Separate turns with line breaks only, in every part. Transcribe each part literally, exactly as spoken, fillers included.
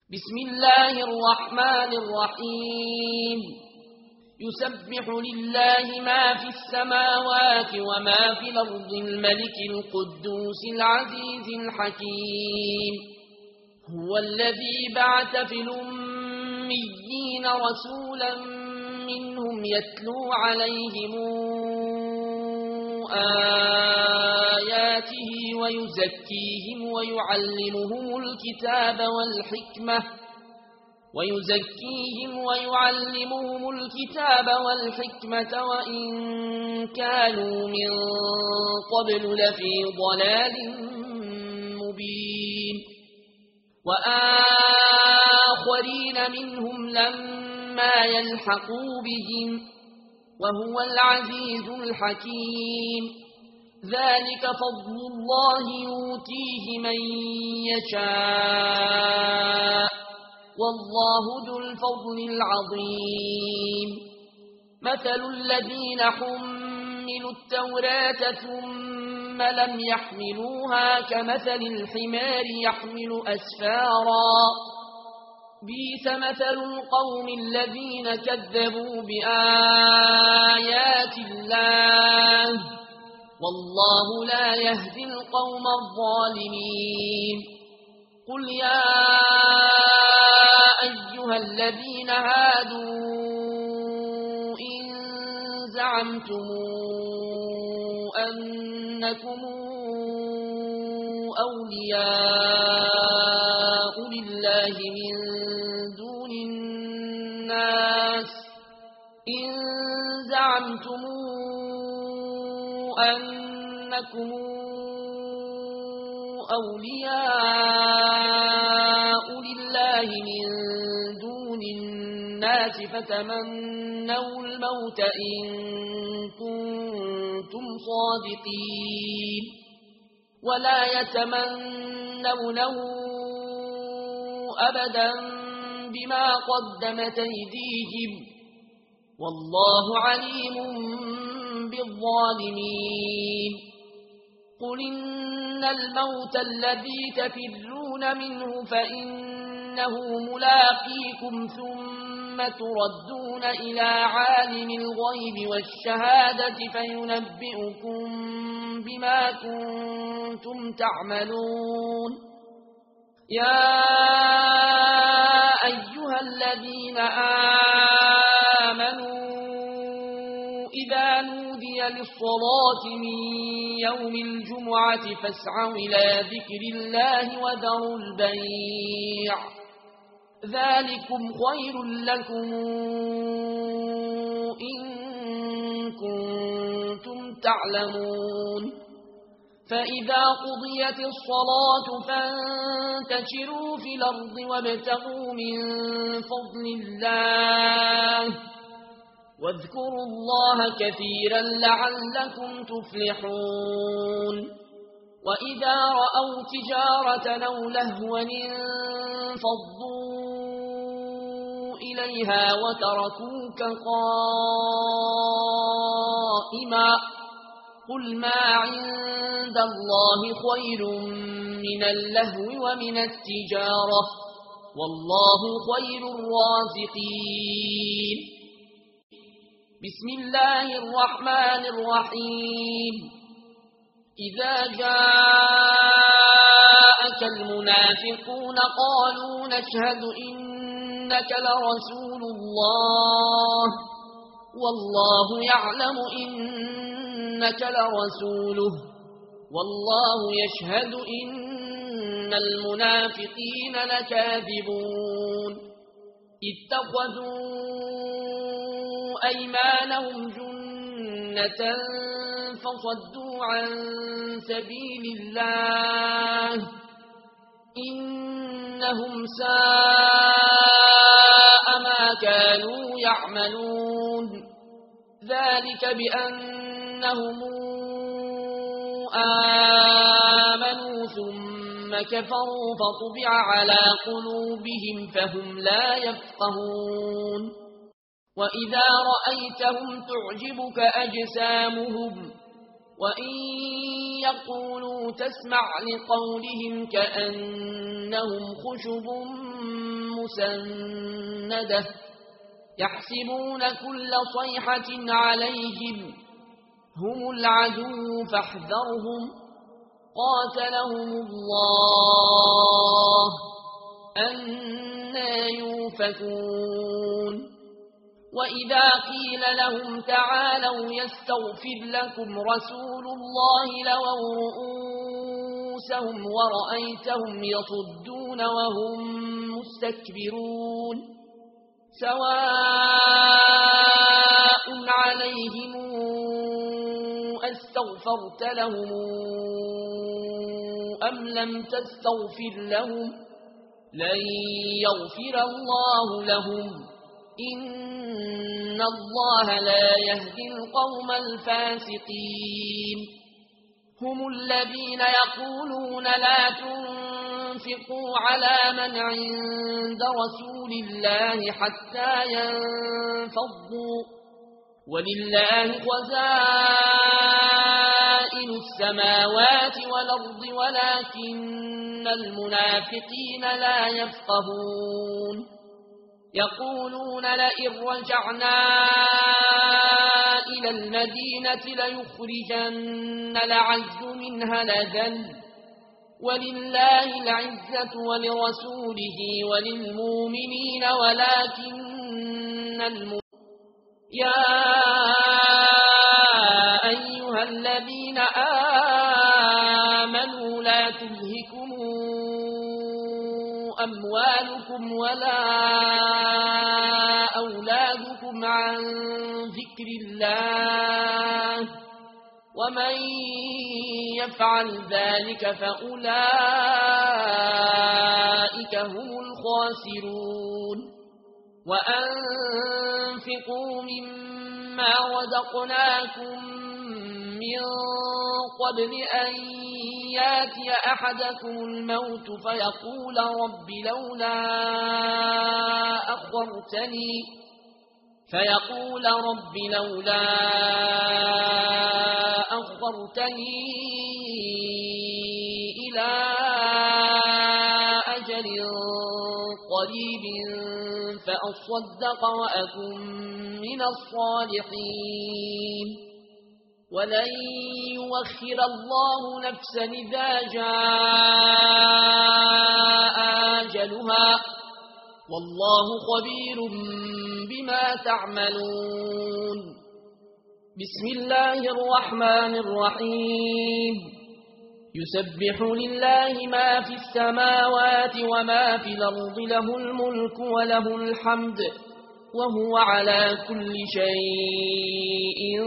بسم الله الرحمن الرحيم يسبح لله ما في السماوات وما في الأرض الملك القدوس العزيز الحكيم هو الذي بعث في الأميين رسولا منهم يتلو عليهم آياته ويزكيهم ويعلمهم الكتاب والحكمة ويزكيهم ويعلمهم الكتاب والحكمة وإن كانوا من قبل لفي ضلال مبين وآخرين منهم لما يلحقوا بهم وهو العزيز الحكيم ذلك فضل الله يؤتيه من يشاء والله ذو الفضل العظيم مثل الذين حملوا التوراة ثم لم يحملوها كمثل الحمار يحمل أسفارا بئس مثل القوم الذين كذبوا بآيات الله والله لا يهدي القوم الظالمين قل يا أيها الذين هادوا إن زعمتم أنكم أولياء لله من دون الناس إن زعمتم أنكم أولياء لله من دون الناس فتمنوا الموت إن كنتم صادقين ولا يتمنونه أبدا بما قدمت أيديهم والله عليم بالظالمين قل إن الموت الذي تفرون منه فإنه ملاقيكم ثم تردون إلى عالم الغيب والشهادة فينبئكم بما كنتم تعملون يا أيها الذين آمنوا إذا نودي للصلاة من يوم الجمعة فاسعوا إلى ذكر الله وذروا البيع ذلكم خير لكم إن كنتم تعلمون فإذا قضيت الصلاة فانتشروا في الأرض وابتغوا من فضل الله واذكروا الله كثيرا لعلكم تفلحون وإذا رأوا تجارة أو لهوا انفضوا إليها وتركوك قائما قل ما عند الله خير من اللهو ومن التجارة والله خير الرازقين بسم الله الرحمن الرحيم إذا جاءك المنافقون قالوا نشهد إنك لرسول الله والله يعلم إنك لرسوله والله يشهد إن المنافقين لكاذبون اتخذوا أيمانهم جنة فصدوا عن سبيل الله إنهم ساء ما كانوا يعملون ذلك بأنهم آمنوا ثم كفروا فطبع على قلوبهم فهم لا يفقهون وإذا رأيتهم تعجبك أجسامهم وإن يقولوا تسمع لقولهم كأنهم خشب مسندة يحسبون كل صيحة عليهم هم العدو فاحذرهم قاتلهم الله أنى يؤفكون وإذا قيل لهم تعالوا يستغفر لكم رسول الله لووا رؤوسهم ورأيتهم يصدون وهم مستكبرون سواء عليهم أستغفرت لهم أم لم تستغفر لهم لن يغفر الله لهم إن الله لا يهدي القوم الفاسقين هم الذين يقولون لا تنفقوا على من عند رسول الله حتى ينفضوا ولله خزائن السماوات والأرض ولكن المنافقين لا يفقهون يقولون لئن رجعنا إلى المدينة ليخرجن الأعز منها الأذل ولله العزة ولرسوله وللمؤمنين ولكن المؤمنين يا أيها الذين آمنوا لا تلهكم أموالكم ولا أولادكم عن ذكر الله ومن يفعل ذلك فأولئك هم الخاسرون وأنفقوا مما رزقناكم من قبل أن ياتي أحدكم الموت فيقول رب لولا أخرتني فيقول رب لولا أخرتني إلى أجل قريب فأصدق وأكن من الصالحين ولن يؤخر الله نفسا إذا جاء أجلها والله خبير بما تعملون بسم الله الرحمن الرحيم يسبح لله ما في السماوات وما في الأرض له الملك وله الحمد وهو على كل شيء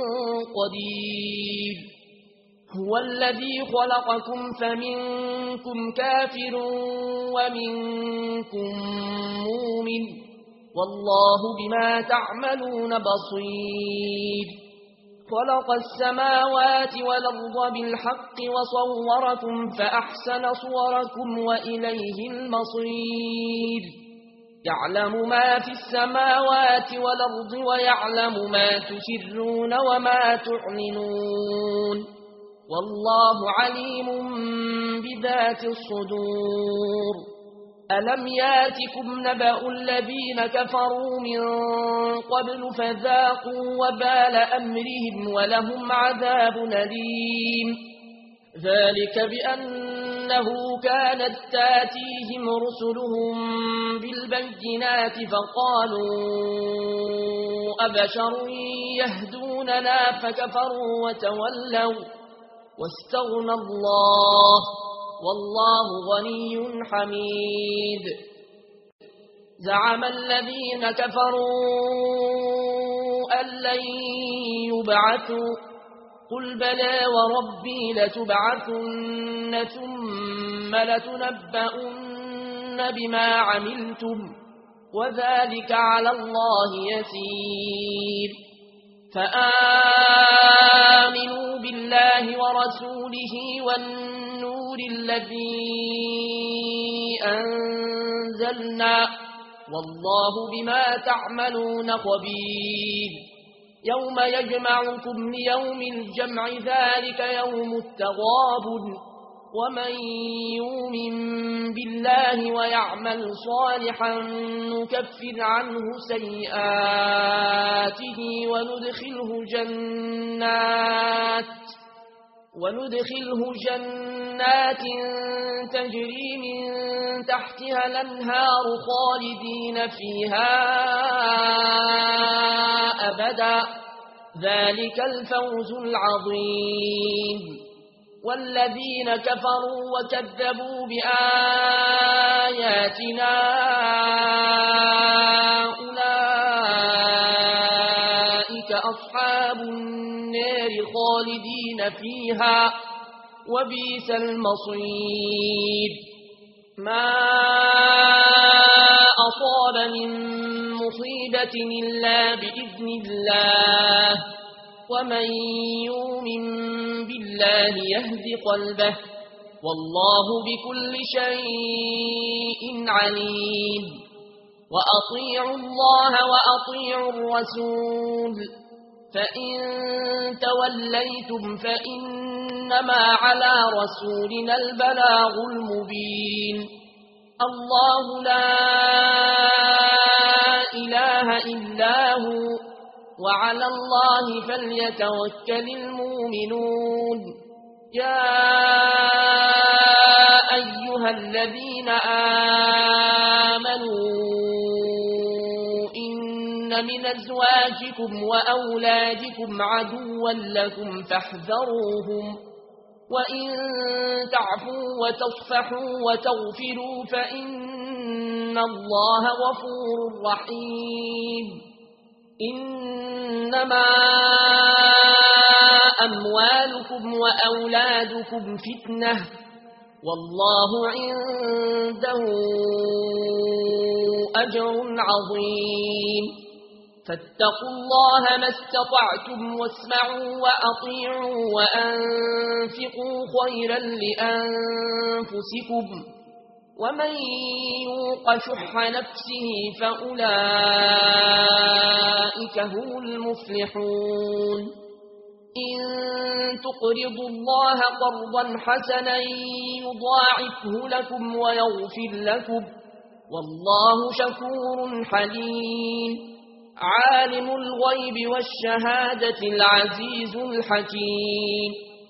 قدير هو الذي خلقكم فمنكم كافر ومنكم مؤمن والله بما تعملون بصير خلق السماوات والأرض بالحق وصوركم فأحسن صوركم وإليه المصير يعلم ما في السماوات والأرض ويعلم ما تسرون وما تعلنون والله عليم بذات الصدور ألم ياتكم نبأ الذين كفروا من قبل فذاقوا وبال أمرهم ولهم عذاب أليم ذلك بأنه كانت تاتيهم رسلهم بالبينات فقالوا أبشر يهدوننا فكفروا وتولوا واستغنى الله والله غني حميد زعم الذين كفروا أن لن يبعثوا قل بلى وربي لتبعثن ثم لتنبؤن بما عملتم وذلك على الله يسير فآمنوا بالله ورسوله والنور الذي أنزلنا والله بما تعملون خبير يوم يجمعكم ليوم الجمع ذلك يوم التغابن ومن يؤمن بالله ويعمل صالحا نكفر عنه سيئاته وندخله جنات وندخله جنات تجري من تحتها الأنهار خالدين فيها أبدا ذلك الفوز العظيم والذين كفروا وكذبوا بآياتنا أولئك أصحاب النار خالدين فيها وبئس المصير ما أصاب من مصيبة إلا بإذن الله ومن يؤمن بالله يهد قلبه والله بكل شيء عليم وأطيعوا الله وأطيعوا الرسول فإن توليتم فإنما على رسولنا البلاغ المبين الله لا إله إلا هو وعلى الله فليتوكل المؤمنون يا أيها الذين آمنوا إن من أزواجكم وأولادكم عدوا لكم فاحذروهم وإن تعفوا وتصفحوا وتغفروا فإن الله غفور رحيم إنما أموالكم وأولادكم فتنة والله عنده أجر عظيم فاتقوا الله ما استطعتم واسمعوا وأطيعوا وأنفقوا خيرا لأنفسكم ومن يوق شح نفسه فأولئك هم المفلحون إن تقرضوا الله قرضا حسنا يضاعفه لكم ويغفر لكم والله شكور حليم عالم الغيب والشهادة العزيز الحكيم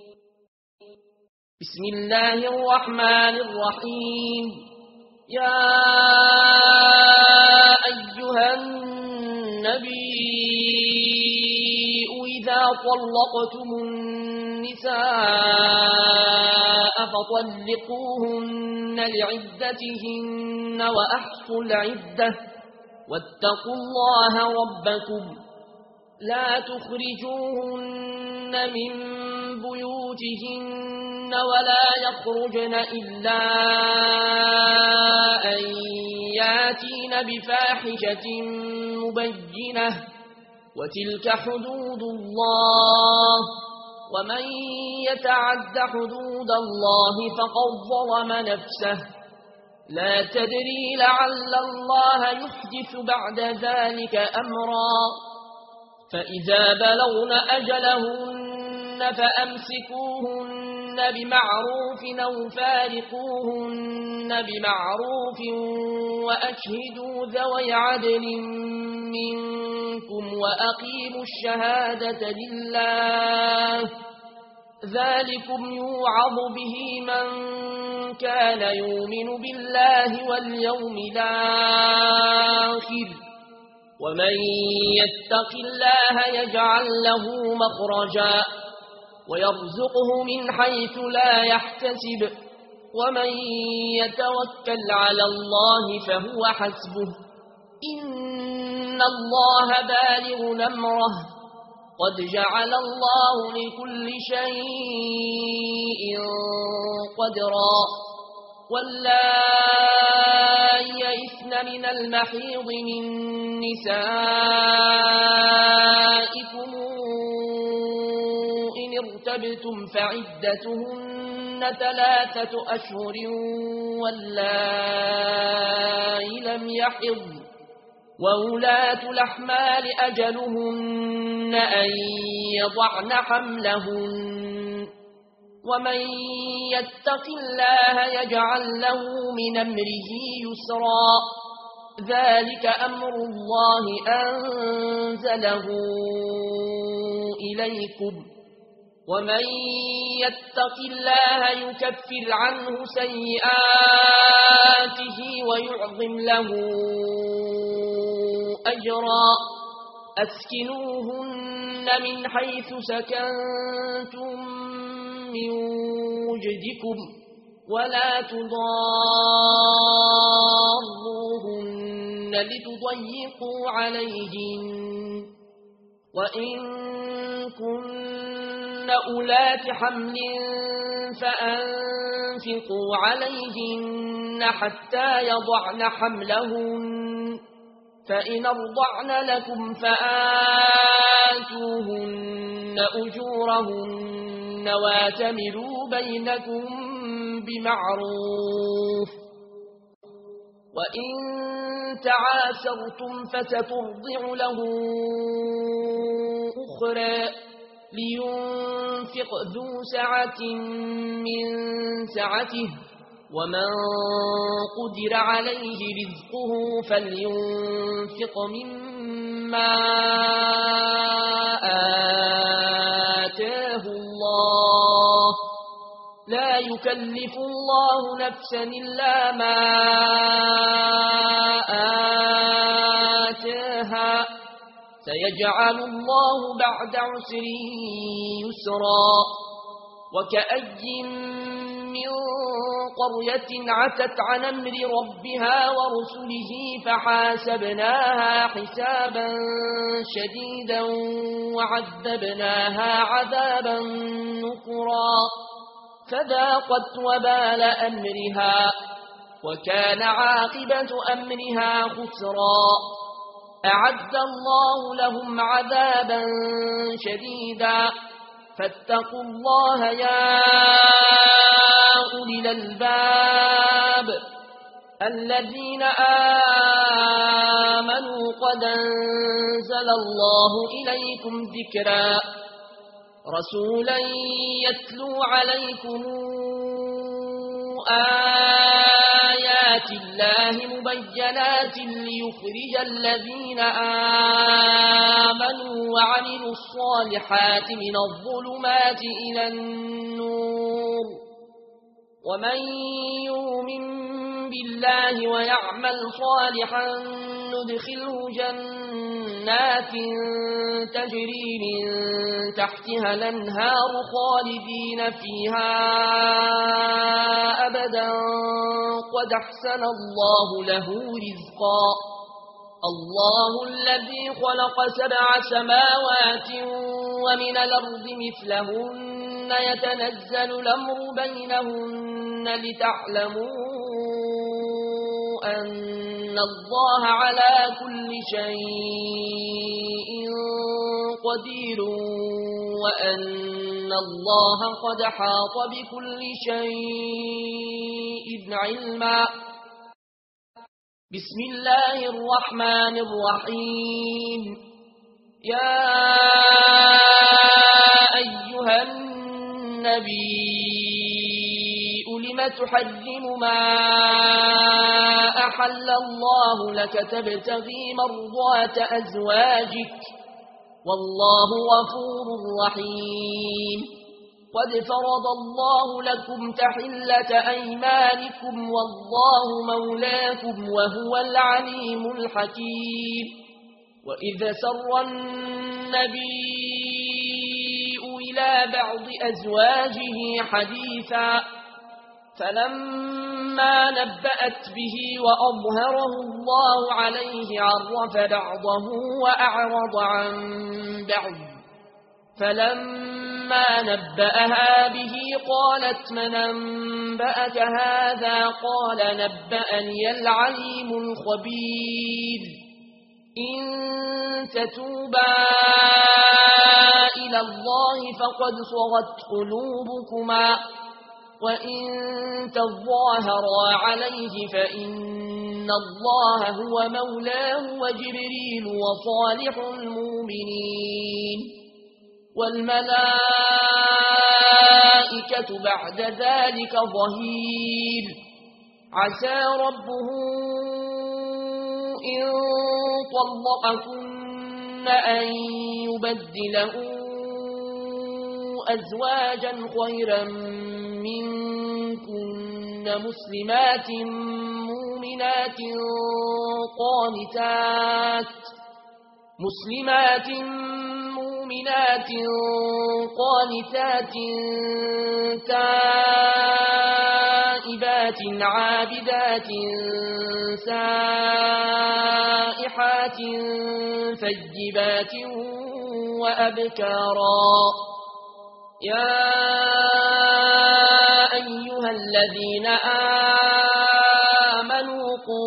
بسم الله الرحمن الرحيم يا أيها النبي إذا طلقتم النساء فطلقوهن لعدتهن وأحصوا العدة واتقوا الله ربكم لا تخرجوهن من بيوتهن ولا يخرجن إلا أن ياتين بفاحشة مبينة وتلك حدود الله ومن يتعد حدود الله فقد ظلم نفسه لا تدري لعل الله يحدث بعد ذلك أمرا فإذا بلغن أجلهن فأمسكوهن بمعروف أو فارقوهن بمعروف وأشهدوا ذوي عدل منكم وأقيموا الشهادة لله ذلكم يوعظ به من كان يؤمن بالله واليوم الآخر ومن يتق الله يجعل له مخرجا ويرزقه من حيث لا يحتسب ومن يتوكل على الله فهو حسبه إن الله بالغ أمره قد جعل الله لكل شيء قدرا واللائي يئسن من المحيض من نسائكم إن ارتبتم فعدتهن ثلاثة أشهر واللائي لم يحضن وولاة الأحمال أجلهن أن يضعن حملهن ومن يتق الله يجعل له من أمره يسرا ذلك أمر الله أنزله إليكم ومن يتق الله يكفر عنه سيئاته ويعظم له أجرا أسكنوهن من حيث سكنتم من وجدكم ولا تضاروهن لتضيقوا عليهن وإن كن أولات حمل فأنفقوا عليهن حتى يضعن حملهن فإن أرضعن لكم فآتوهن أجورهن واتمروا بينكم بمعروف وإن تعاسرتم فتترضع له أخرى لينفق ذو سعة من سعته ومن قدر عليه رزقه فلينفق مما آتاه الله لا يكلف الله نفسا إلا ما آتاها سيجعل الله بعد عسر يسرا وكأي من قرية عتت عن أمر ربها ورسله فحاسبناها حسابا شديدا وعذبناها عذابا نكرا فذاقت وبال أمرها وكان عاقبة أمرها خسرا أعد الله لهم عذابا شديدا فاتقوا الله يا أولي الألباب الذين آمنوا قد أنزل الله إليكم ذكرا رسولا يتلو عليكم آيات الله مبينات ليخرج الذين آمنوا وعملوا الصالحات من الظلمات إلى النور ومن يؤمن بالله ويعمل صالحا ندخله جنات تجري من تحتها الأنهار خالدين فيها أبدا قد أحسن الله له رزقا الله الذي خلق سبع سماوات ومن الأرض مثلهن يتنزل الأمر بينهن لتعلموا أن الله على كل شيء قدير وأن الله قد حاط بكل شيء علما بسم الله الرحمن الرحيم يا أيها النبي لم تحرم ما أحل الله لك تبتغي مرضات أزواجك والله غفور رحيم قد فرض الله لكم تحلة أيمانكم والله مولاكم وهو العليم الحكيم وإذ سر النبي إلى بعض أزواجه حديثا فلما نبأت به وأظهره الله عليه عرف بعضه وأعرض عن بعض فلما نبأها به قالت من أنبأك هذا قال نبأني العليم الخبير إن تتوبا إلى الله فقد صغت قلوبكما وإن تظاهرا عليه فإن الله هو مولاه وجبريل وصالح المؤمنين والملائكة بعد ذلك ظهير عسى ربه إن طلقكن أن يبدله أزواجا خيرا منكن مسلمات مؤمنات قانتات مسلمات مؤمنات قانتات تائبات عابدات سائحات ثيبات وأبكارا يا أيها الذين آمنوا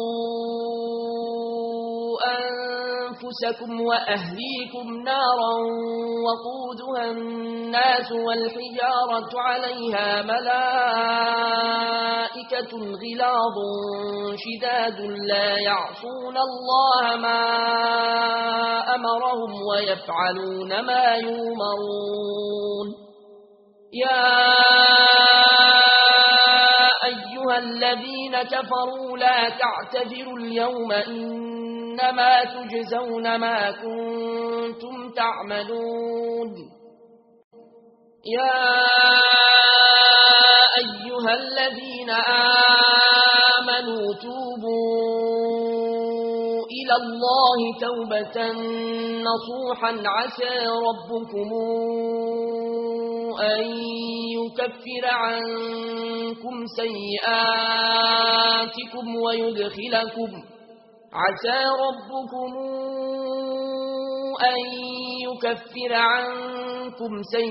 قوا أنفسكم وأهليكم نارا وقودها الناس والحجارة عليها ملائكة غلاظ شداد لا يعصون الله ما أمرهم ويفعلون ما يؤمرون يا أيها الذين كفروا لا تعتذروا اليوم إنما تجزون ما كنتم تعملون يا أيها الذين آمنوا توبوا إلى الله توبة نصوحا عسى ربكم أن يكفر عنكم سيئاتكم ويدخلكم عسى ربكم أن يكفر عنكم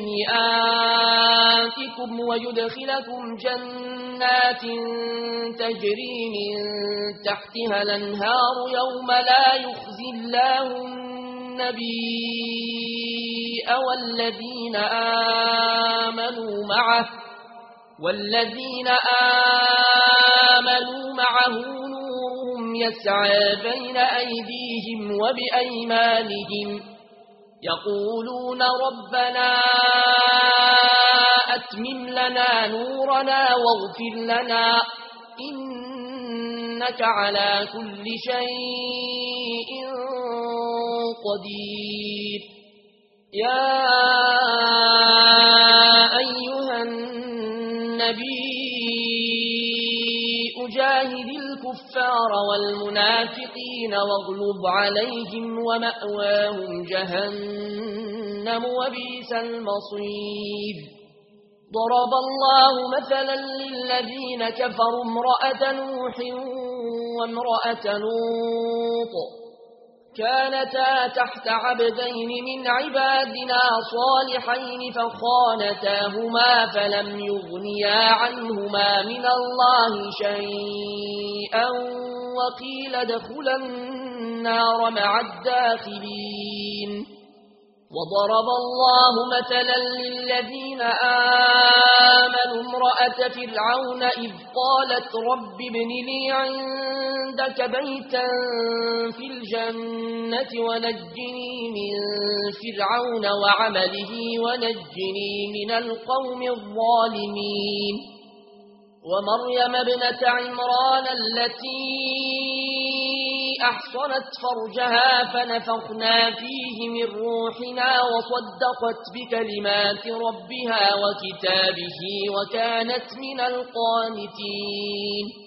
سيئاتكم ويدخلكم جنات تجري من تحتها الأنهار يوم لا يخزي الله النبي والذين آمنوا معه والذين آمنوا معه نورهم يسعى بين أيديهم وبأيمانهم يقولون ربنا أتمم لنا نورنا واغفر لنا إنك على كل شيء قدير يا أيها النبي أجاهد الكفار والمنافقين واغلظ عليهم ومأواهم جهنم وبئس المصير ضرب الله مثلا للذين كفروا امرأة نوح وامرأة لوط كانتا تحت عبدين من عبادنا صالحين فخانتاهما فلم يغنيا عنهما من الله شيئا وقيل ادخلا النار مع الداخلين وضرب الله مثلا للذين آمنوا امرأة فرعون إذ قالت رب ابن لي عندك بيتا في الجنة ونجني من فرعون وعمله ونجني من القوم الظالمين ومريم ابنة عمران التي أحصنت فرجها فنفخنا فيه من روحنا وصدقت بكلمات ربها وكتابه وكانت من القانتين